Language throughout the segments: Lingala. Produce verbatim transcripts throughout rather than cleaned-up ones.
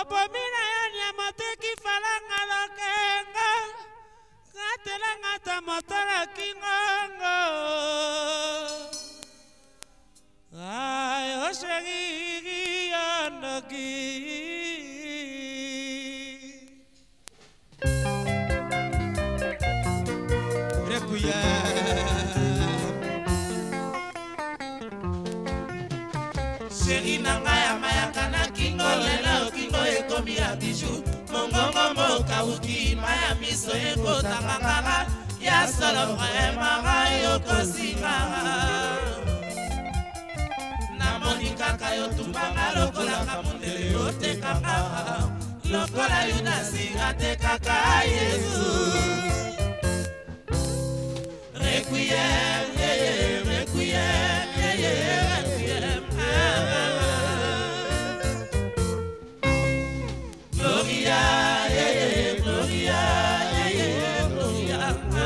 Obomina ya nyamoteki falanga lokenga Katelanga ta motora kingongo Ay, oh chérie, yandoki Chérie nanga ya mayaka na kingo lela kingo ekomi ya bijou mongongo moka uki maya miso ekotanga kaka ya solo vraiment yokosinga namoni kaka yotumbanga lokolaka mondele yotekanga lokola yudasi atekaka Yesu Requiem, yeah, yeah, requiem, yeah, yeah, requiem. Gloria, yeah, yeah, Gloria, yeah, yeah, Gloria.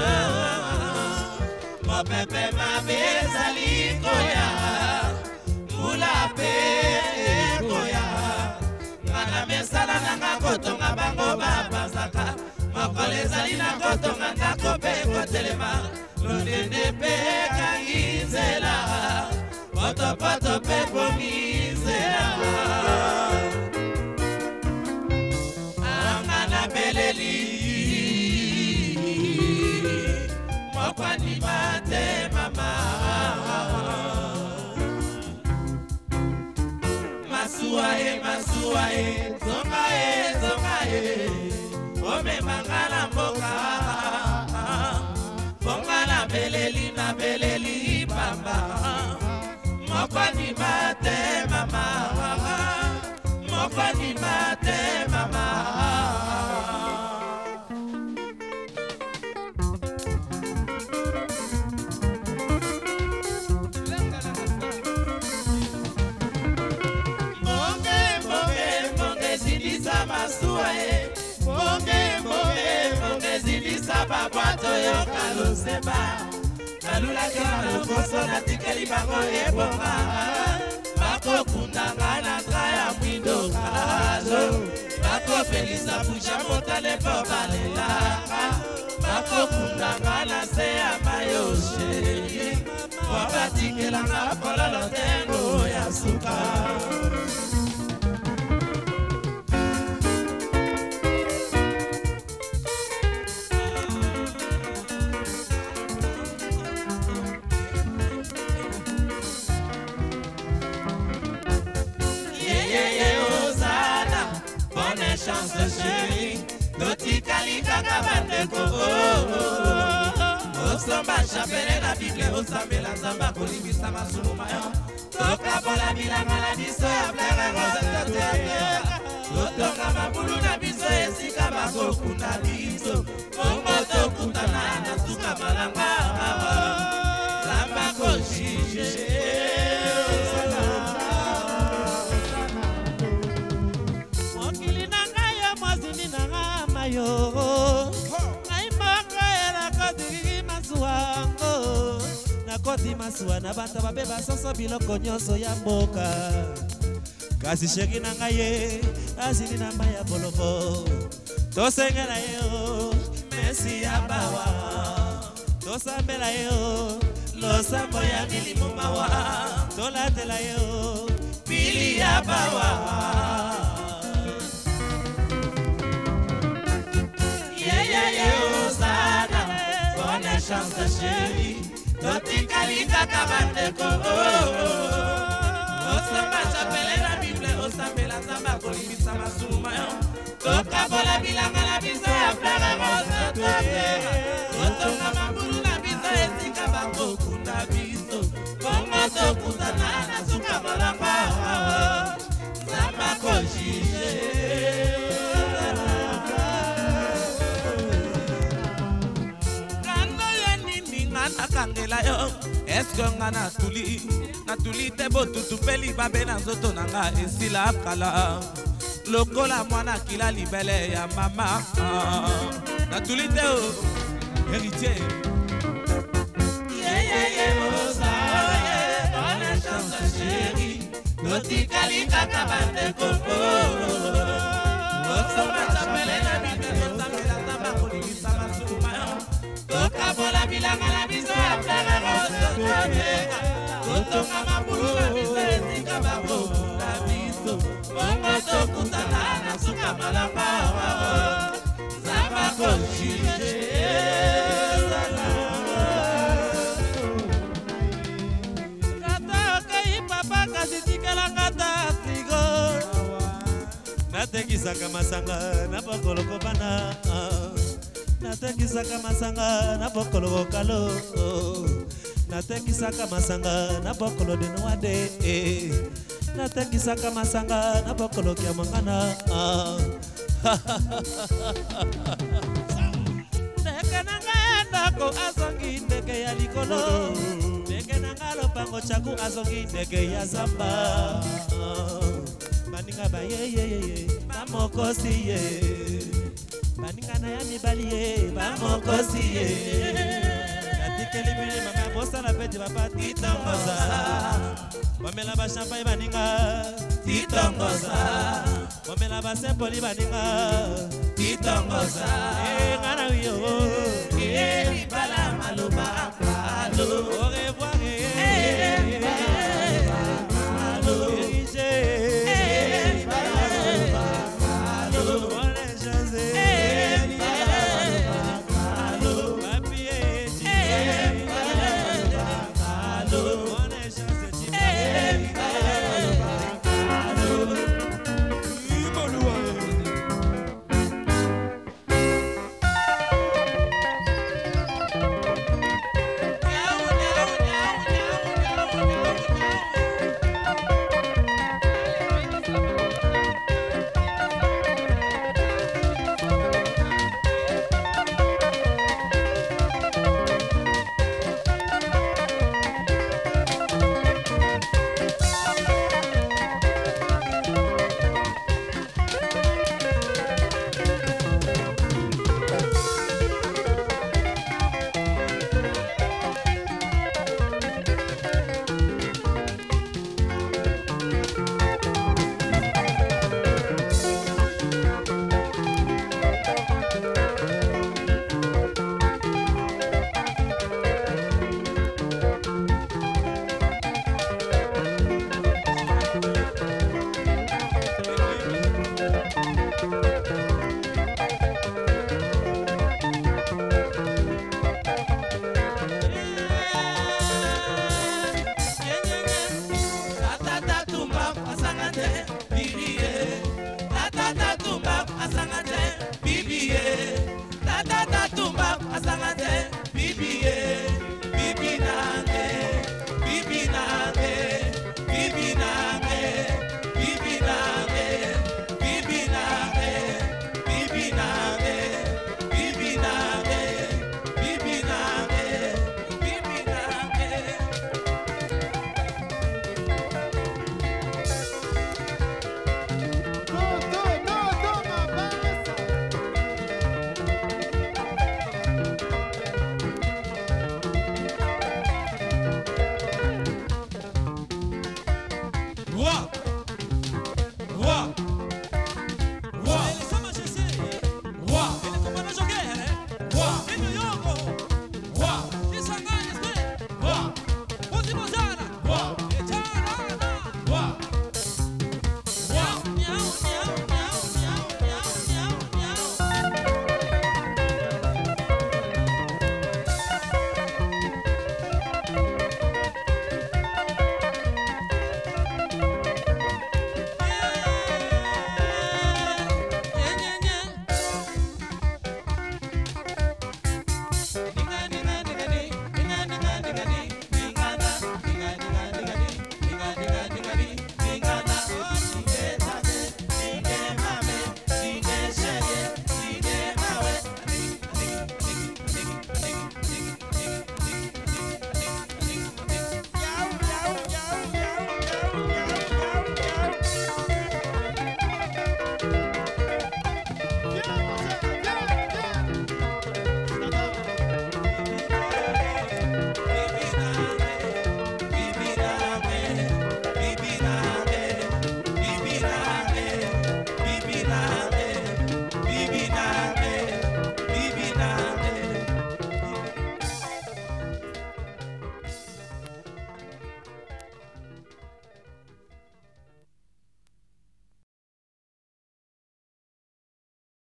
Mo pepe ma bezali koya, mula pe koya. Ngana mesala nanga kotonga bango babazaka, mokole zali na kotonga ndako pe kotelema. Lodende pe kangizela, poto poto pe pomizela. Angana beleli, mokwani bate mama. Masua e masua e, zonga e zonga e, ome mangala mboka. Bongala beleli na beleli bamba Mokwani mate mama Mokwani mate mama Monge monge monge zilisa masua e Monge monge monge zilisa babwato yo kaloseba Kalula kena koso na tikeli bango ebonga Bako kundanga na traya mwindo kazo Bako felisa pucha motane po balelaka Bako kundanga na seya mayoshe Waba tikelanga pololo tengo ya suka chance chérie Notikali kaka bandeko Osomba chapele na Bible Osambela nzamba kolimbisa masumu mayo Toka bola bilanga na biso ya blere rose tete Totonga mabulu na biso esika bakokunda biso Kongo tokutana na suka malanga Lamba kojije yo Ngai moko era kodiri masuango Na kodi masua na banta babeba soso biloko nyonso ya mboka Kasi sheki na ngai ye azili na maya boloko Tosengela yo mesi ya bawa Tosambela yo losambo ya milimu mawa Tolatela yo pili ya bawa Bonne chance chérie Totikali kaka bandeko Osamba chapele na Bible Osambela nzamba kolimbisa masumu mayo Tokabola bilanga na biso ya fleur rose totera Totonga mabulu na biso esika bakokunda biso Kongo tokutana na suka malanga Nzamba kojije Nakangela yo Eske nga natuli Natuli te botutu peli babe na zoto nanga esila kala Lokola mwana kila libele ya mama Natuli te o Héritier Yeah yeah yeah osa Bonne chance chérie Notikali kaka bandeko tosomba chapele na bible tosambela nzambe akolingisa masuluma yo tokabola bilanga na biso ya flere rose totobenga totonga mabulu na biso esika babobu na biso bongo tokutana na suka malamba nzambe akojuge natekisaka masanga na bokolo kobana natekisaka masanga na bokolo kokalo natekisaka masanga na bokolo denwade natekisaka masanga na bokolo kya mangana ndeke nanga ndako azongi ndeke ya likolo ndeke nanga lopango chaku azongi ndeke ya zamba baninga ba ye ye ye ba mokosi ye baninga na ya mibali ye ba mokosi ye natikeli bile mama bosa na peti papa titongoza bamela ba champagne baninga titongoza bamela ba sempoli baninga titongoza e ngana yo e bala maluba palo